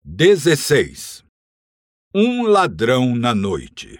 16. Um ladrão na noite.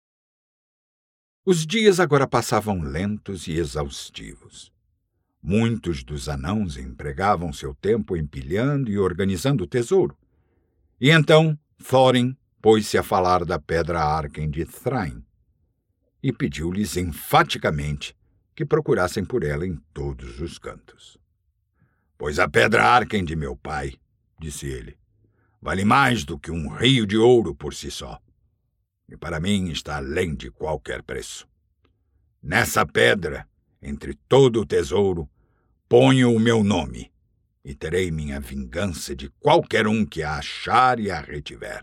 Os dias agora passavam lentos e exaustivos. Muitos dos anãos empregavam seu tempo empilhando e organizando o tesouro. E então Thorin pôs-se a falar da pedra Arken de Thrain e pediu-lhes enfaticamente que procurassem por ela em todos os cantos. «Pois a pedra Arken de meu pai», disse ele, «vale mais do que um rio de ouro por si só, e para mim está além de qualquer preço. Nessa pedra, entre todo o tesouro, ponho o meu nome, e terei minha vingança de qualquer um que a achar e a retiver».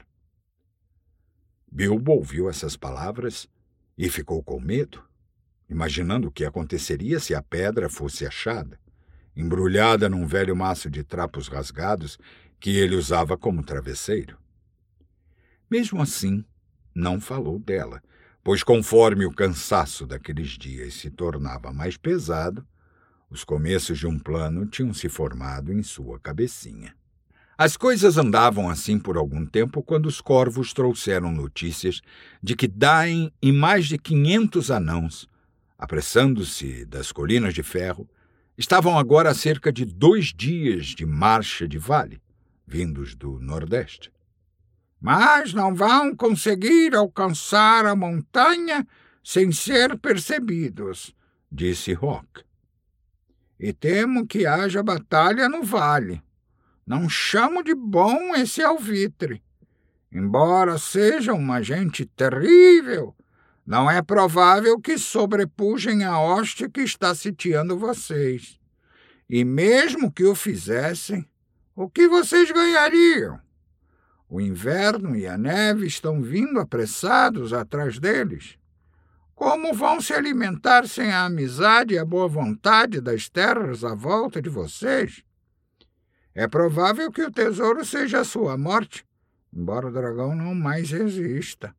Bilbo ouviu essas palavras e ficou com medo, imaginando o que aconteceria se a pedra fosse achada, embrulhada num velho maço de trapos rasgados que ele usava como travesseiro. Mesmo assim, não falou dela, pois conforme o cansaço daqueles dias se tornava mais pesado, os começos de um plano tinham se formado em sua cabecinha. As coisas andavam assim por algum tempo quando os corvos trouxeram notícias de que Dain e mais de 500 anãos, apressando-se das Colinas de Ferro, estavam agora a cerca de 2 dias de marcha de vale, vindos do Nordeste. «Mas não vão conseguir alcançar a montanha sem ser percebidos», disse Rock. «E temo que haja batalha no vale. Não chamo de bom esse alvitre. Embora seja uma gente terrível, não é provável que sobrepujem a hoste que está sitiando vocês. E mesmo que o fizessem, o que vocês ganhariam? O inverno e a neve estão vindo apressados atrás deles. Como vão se alimentar sem a amizade e a boa vontade das terras à volta de vocês? É provável que o tesouro seja a sua morte, embora o dragão não mais exista».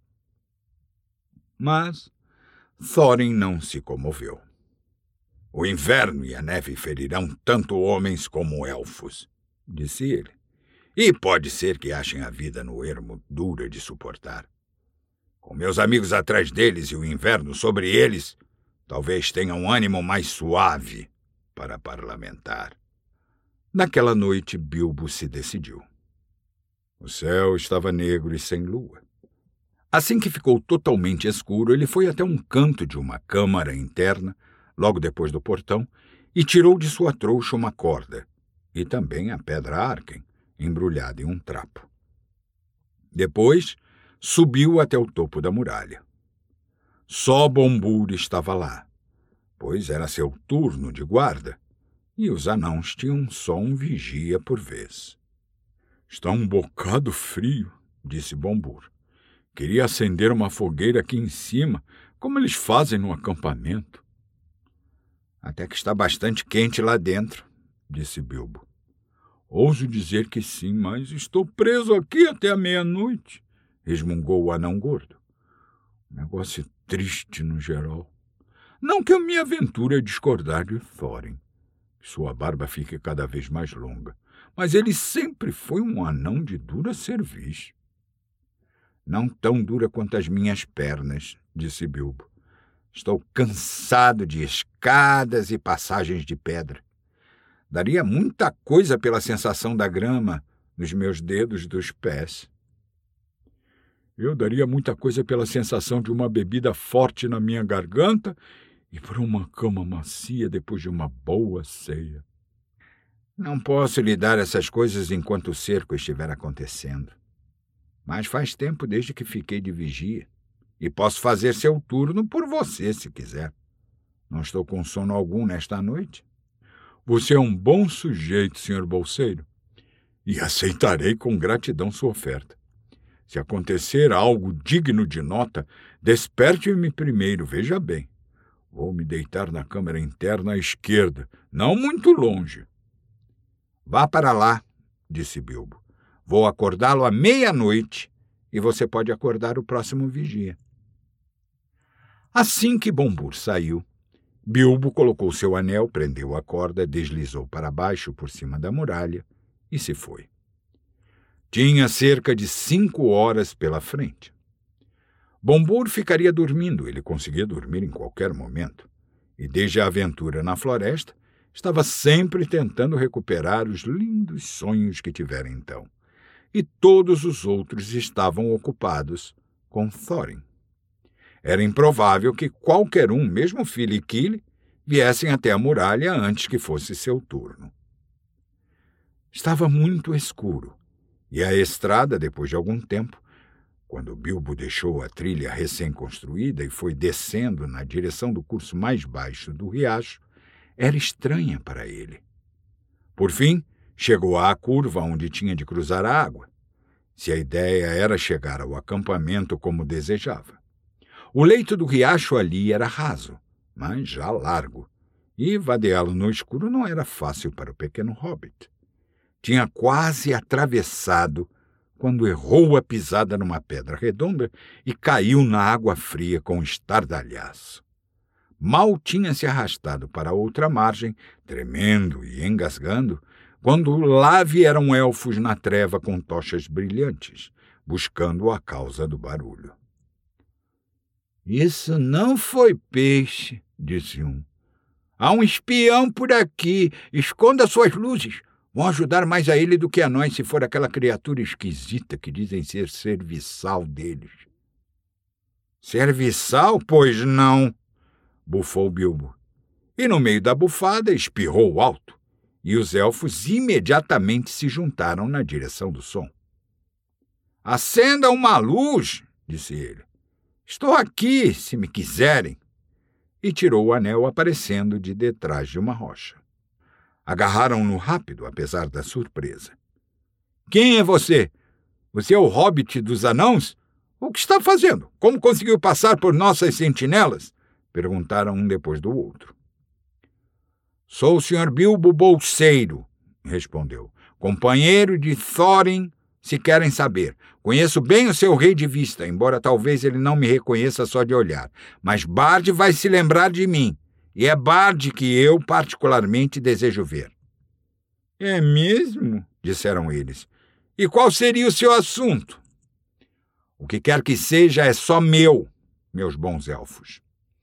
Mas Thorin não se comoveu. «O inverno e a neve ferirão tanto homens como elfos», disse ele. «E pode ser que achem a vida no ermo dura de suportar. Com meus amigos atrás deles e o inverno sobre eles, talvez tenham um ânimo mais suave para parlamentar». Naquela noite, Bilbo se decidiu. O céu estava negro e sem lua. Assim que ficou totalmente escuro, ele foi até um canto de uma câmara interna, logo depois do portão, e tirou de sua trouxa uma corda, e também a pedra Arken, embrulhada em um trapo. Depois, subiu até o topo da muralha. Só Bombur estava lá, pois era seu turno de guarda, e os anãos tinham só um vigia por vez. «Está um bocado frio», disse Bombur. «Queria acender uma fogueira aqui em cima, como eles fazem no acampamento». «Até que está bastante quente lá dentro», disse Bilbo. «Ouso dizer que sim, mas estou preso aqui até a meia-noite», resmungou o anão gordo. «Negócio triste no geral. Não que eu me aventure a discordar de Thorin. Sua barba fica cada vez mais longa, mas ele sempre foi um anão de dura cerviz». «Não tão dura quanto as minhas pernas», disse Bilbo. «Estou cansado de escadas e passagens de pedra. Daria muita coisa pela sensação da grama nos meus dedos dos pés». «Eu daria muita coisa pela sensação de uma bebida forte na minha garganta e por uma cama macia depois de uma boa ceia». «Não posso lhe dar essas coisas enquanto o cerco estiver acontecendo. Mas faz tempo desde que fiquei de vigia, e posso fazer seu turno por você, se quiser. Não estou com sono algum nesta noite». «Você é um bom sujeito, senhor bolseiro, e aceitarei com gratidão sua oferta. Se acontecer algo digno de nota, desperte-me primeiro, veja bem. Vou me deitar na câmara interna à esquerda, não muito longe». «Vá para lá», disse Bilbo. «Vou acordá-lo à meia-noite e você pode acordar o próximo vigia». Assim que Bombur saiu, Bilbo colocou seu anel, prendeu a corda, deslizou para baixo por cima da muralha e se foi. Tinha cerca de 5 horas pela frente. Bombur ficaria dormindo, ele conseguia dormir em qualquer momento, e desde a aventura na floresta, estava sempre tentando recuperar os lindos sonhos que tivera então. E todos os outros estavam ocupados com Thorin. Era improvável que qualquer um, mesmo Fili e Kili, viessem até a muralha antes que fosse seu turno. Estava muito escuro, e a estrada, depois de algum tempo, quando Bilbo deixou a trilha recém-construída e foi descendo na direção do curso mais baixo do riacho, era estranha para ele. Por fim, chegou à curva onde tinha de cruzar a água, se a ideia era chegar ao acampamento como desejava. O leito do riacho ali era raso, mas já largo, e vadeá-lo no escuro não era fácil para o pequeno hobbit. Tinha quase atravessado quando errou a pisada numa pedra redonda e caiu na água fria com estardalhaço. Mal tinha se arrastado para a outra margem, tremendo e engasgando, quando lá vieram elfos na treva com tochas brilhantes, buscando a causa do barulho. Isso não foi peixe, disse um. Há um espião por aqui. Esconda suas luzes. Vão ajudar mais a ele do que a nós se for aquela criatura esquisita que dizem ser serviçal deles. Serviçal? Pois não, bufou Bilbo. E no meio da bufada espirrou alto, e os elfos imediatamente se juntaram na direção do som. Acenda uma luz, disse ele. Estou aqui, se me quiserem. E tirou o anel aparecendo de detrás de uma rocha. Agarraram-no rápido, apesar da surpresa. Quem é você? Você é o hobbit dos anãos? O que está fazendo? Como conseguiu passar por nossas sentinelas? Perguntaram um depois do outro. Sou o Sr. Bilbo Bolseiro, respondeu. Companheiro de Thorin, se querem saber. Conheço bem o seu rei de vista, embora talvez ele não me reconheça só de olhar. Mas Bard vai se lembrar de mim. E é Bard que eu particularmente desejo ver. É mesmo? Disseram eles. E qual seria o seu assunto? O que quer que seja é só meu, meus bons elfos.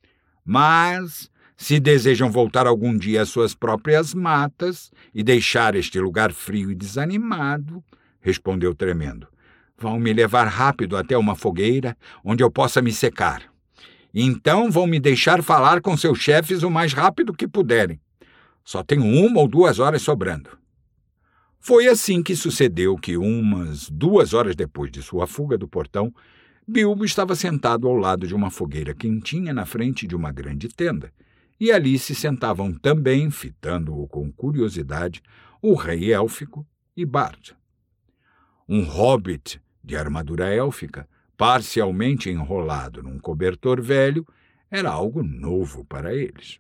Mas, se desejam voltar algum dia às suas próprias matas e deixar este lugar frio e desanimado, respondeu tremendo, vão me levar rápido até uma fogueira onde eu possa me secar. Então vão me deixar falar com seus chefes o mais rápido que puderem. Só tenho 1 ou 2 horas sobrando. Foi assim que sucedeu que umas 2 horas depois de sua fuga do portão, Bilbo estava sentado ao lado de uma fogueira quentinha na frente de uma grande tenda, e ali se sentavam também, fitando-o com curiosidade, o rei élfico e Bard. Um hobbit de armadura élfica, parcialmente enrolado num cobertor velho, era algo novo para eles.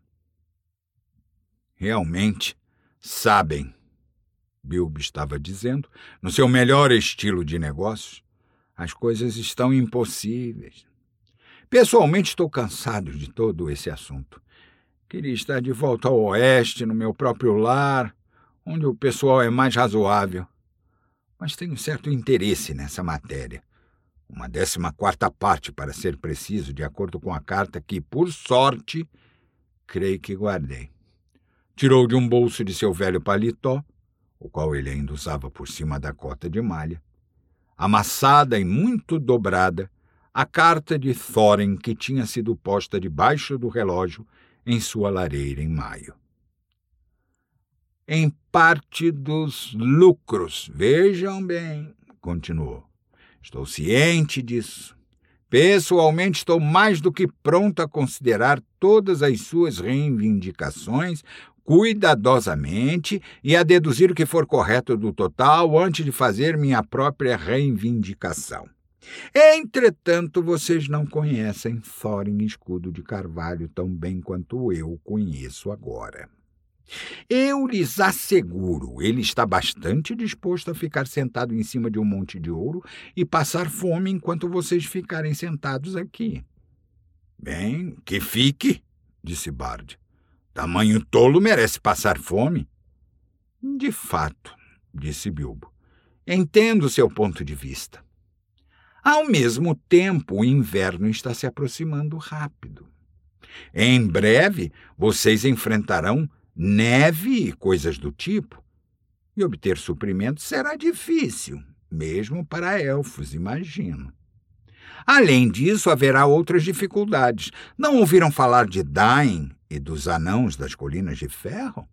Realmente sabem, Bilbo estava dizendo, no seu melhor estilo de negócios, as coisas estão impossíveis. Pessoalmente estou cansado de todo esse assunto. Queria estar de volta ao oeste, no meu próprio lar, onde o pessoal é mais razoável. Mas tenho certo interesse nessa matéria. Uma 14ª parte, para ser preciso, de acordo com a carta que, por sorte, creio que guardei. Tirou de um bolso de seu velho paletó, o qual ele ainda usava por cima da cota de malha, amassada e muito dobrada, a carta de Thorin que tinha sido posta debaixo do relógio em sua lareira em maio. Em parte dos lucros, vejam bem, continuou. Estou ciente disso. Pessoalmente, estou mais do que pronto a considerar todas as suas reivindicações cuidadosamente e a deduzir o que for correto do total antes de fazer minha própria reivindicação. Entretanto, vocês não conhecem Thorin Escudo de Carvalho tão bem quanto eu conheço agora. Eu lhes asseguro, ele está bastante disposto a ficar sentado em cima de um monte de ouro e passar fome enquanto vocês ficarem sentados aqui. Bem, que fique, disse Bard. Tamanho tolo merece passar fome. De fato, disse Bilbo. Entendo seu ponto de vista. Ao mesmo tempo, o inverno está se aproximando rápido. Em breve, vocês enfrentarão neve e coisas do tipo, e obter suprimentos será difícil, mesmo para elfos, imagino. Além disso, haverá outras dificuldades. Não ouviram falar de Dain e dos anãos das Colinas de Ferro?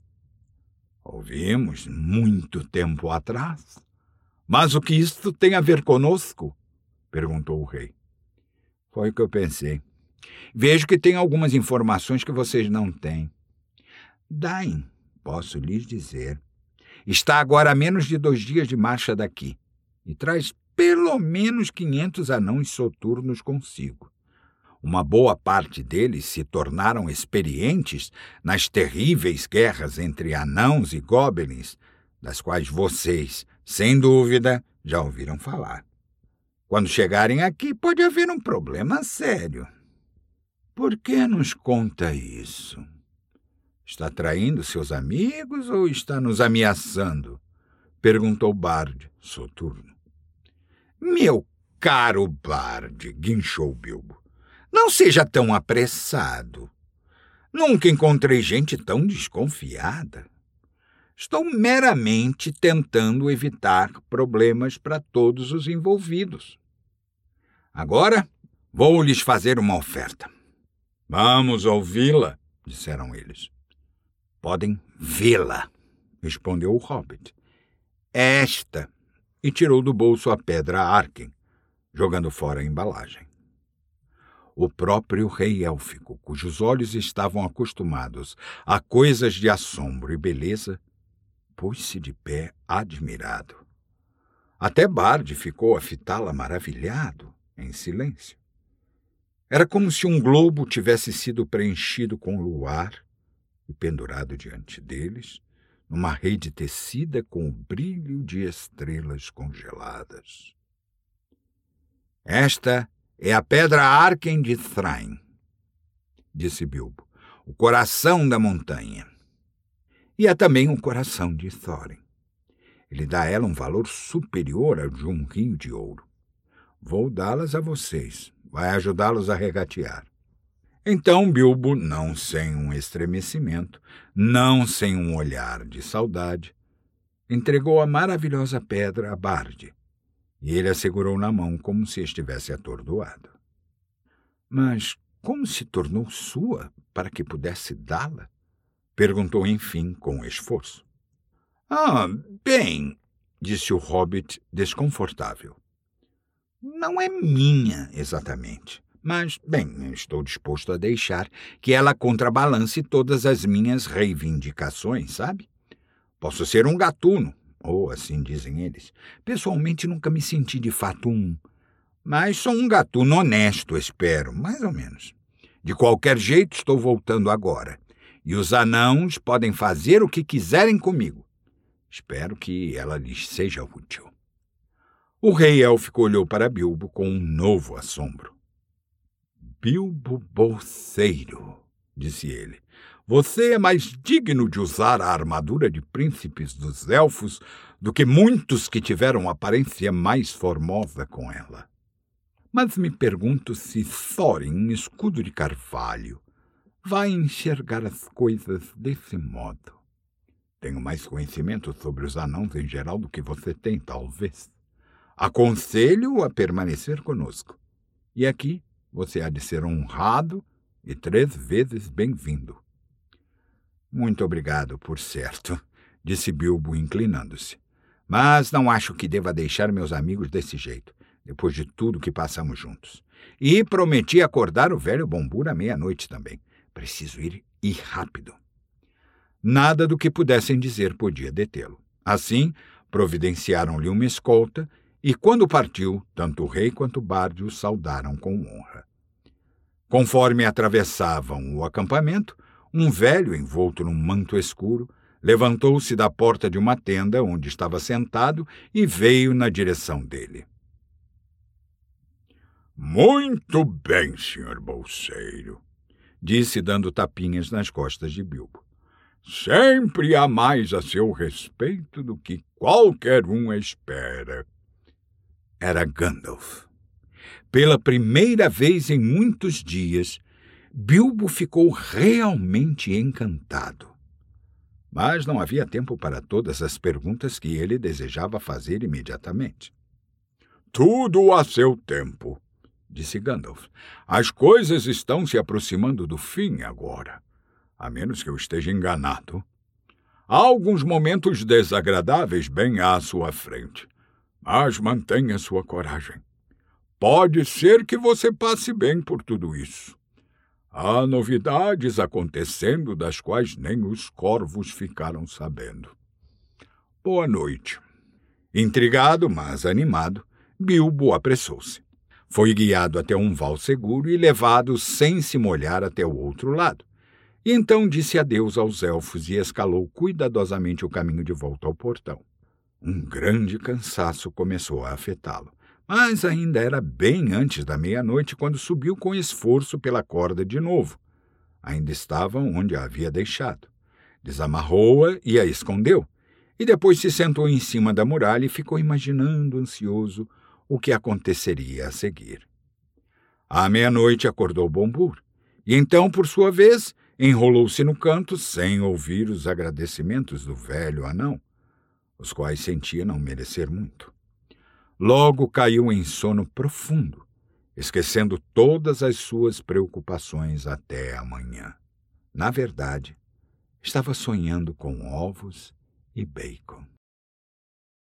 Ouvimos muito tempo atrás. Mas o que isto tem a ver conosco? Perguntou o rei. Foi o que eu pensei. Vejo que tem algumas informações que vocês não têm. Dain, posso lhes dizer, está agora a menos de 2 dias de marcha daqui e traz pelo menos 500 anões soturnos consigo. Uma boa parte deles se tornaram experientes nas terríveis guerras entre anãos e goblins, das quais vocês, sem dúvida, já ouviram falar. Quando chegarem aqui, pode haver um problema sério. Por que nos conta isso? Está traindo seus amigos ou está nos ameaçando? Perguntou Bard, soturno. Meu caro Bard, guinchou Bilbo, não seja tão apressado. Nunca encontrei gente tão desconfiada. Estou meramente tentando evitar problemas para todos os envolvidos. Agora, vou lhes fazer uma oferta. Vamos ouvi-la, disseram eles. Podem vê-la, respondeu o hobbit. Esta, e tirou do bolso a pedra Arken, jogando fora a embalagem. O próprio rei élfico, cujos olhos estavam acostumados a coisas de assombro e beleza, pôs-se de pé admirado. Até Bard ficou a fitá-la maravilhado, em silêncio. Era como se um globo tivesse sido preenchido com luar e pendurado diante deles, numa rede tecida com o brilho de estrelas congeladas. Esta é a pedra Arken de Thrain, disse Bilbo, o coração da montanha. E há também o coração de Thorin. Ele dá a ela um valor superior ao de um rio de ouro. Vou dá-las a vocês. Vai ajudá-los a regatear. Então Bilbo, não sem um estremecimento, não sem um olhar de saudade, entregou a maravilhosa pedra a Bard, e ele a segurou na mão como se estivesse atordoado. Mas como se tornou sua para que pudesse dá-la? Perguntou enfim com esforço. Bem, disse o hobbit desconfortável. Não é minha, exatamente. Mas, bem, estou disposto a deixar que ela contrabalance todas as minhas reivindicações, sabe? Posso ser um gatuno, ou assim dizem eles. Pessoalmente, nunca me senti de fato um. Mas sou um gatuno honesto, espero, mais ou menos. De qualquer jeito, estou voltando agora. E os anãos podem fazer o que quiserem comigo. Espero que ela lhes seja útil. O rei élfico olhou para Bilbo com um novo assombro. Bilbo Bolseiro, disse ele, você é mais digno de usar a armadura de príncipes dos elfos do que muitos que tiveram aparência mais formosa com ela. Mas me pergunto se Thorin, escudo de carvalho, vai enxergar as coisas desse modo. Tenho mais conhecimento sobre os anãos em geral do que você tem, talvez. Aconselho-o a permanecer conosco. E aqui você há de ser honrado e 3 vezes bem-vindo. Muito obrigado, por certo, disse Bilbo, inclinando-se. Mas não acho que deva deixar meus amigos desse jeito, depois de tudo que passamos juntos. E prometi acordar o velho Bombur à meia-noite também. Preciso ir e rápido. Nada do que pudessem dizer podia detê-lo. Assim, providenciaram-lhe uma escolta, e quando partiu, tanto o rei quanto Bard o saudaram com honra. Conforme atravessavam o acampamento, um velho envolto num manto escuro levantou-se da porta de uma tenda onde estava sentado e veio na direção dele. Muito bem, senhor Bolseiro, disse dando tapinhas nas costas de Bilbo. Sempre há mais a seu respeito do que qualquer um espera. Era Gandalf. Pela primeira vez em muitos dias, Bilbo ficou realmente encantado. Mas não havia tempo para todas as perguntas que ele desejava fazer imediatamente. Tudo a seu tempo, disse Gandalf. As coisas estão se aproximando do fim agora, a menos que eu esteja enganado. Há alguns momentos desagradáveis bem à sua frente, mas mantenha sua coragem. Pode ser que você passe bem por tudo isso. Há novidades acontecendo das quais nem os corvos ficaram sabendo. Boa noite. Intrigado, mas animado, Bilbo apressou-se. Foi guiado até um val seguro e levado sem se molhar até o outro lado. E então disse adeus aos elfos e escalou cuidadosamente o caminho de volta ao portão. Um grande cansaço começou a afetá-lo, mas ainda era bem antes da meia-noite quando subiu com esforço pela corda de novo. Ainda estava onde a havia deixado. Desamarrou-a e a escondeu, e depois se sentou em cima da muralha e ficou imaginando, ansioso, o que aconteceria a seguir. À meia-noite acordou Bombur, e então, por sua vez, enrolou-se no canto sem ouvir os agradecimentos do velho anão, os quais sentia não merecer muito. Logo caiu em sono profundo, esquecendo todas as suas preocupações até amanhã. Na verdade, estava sonhando com ovos e bacon.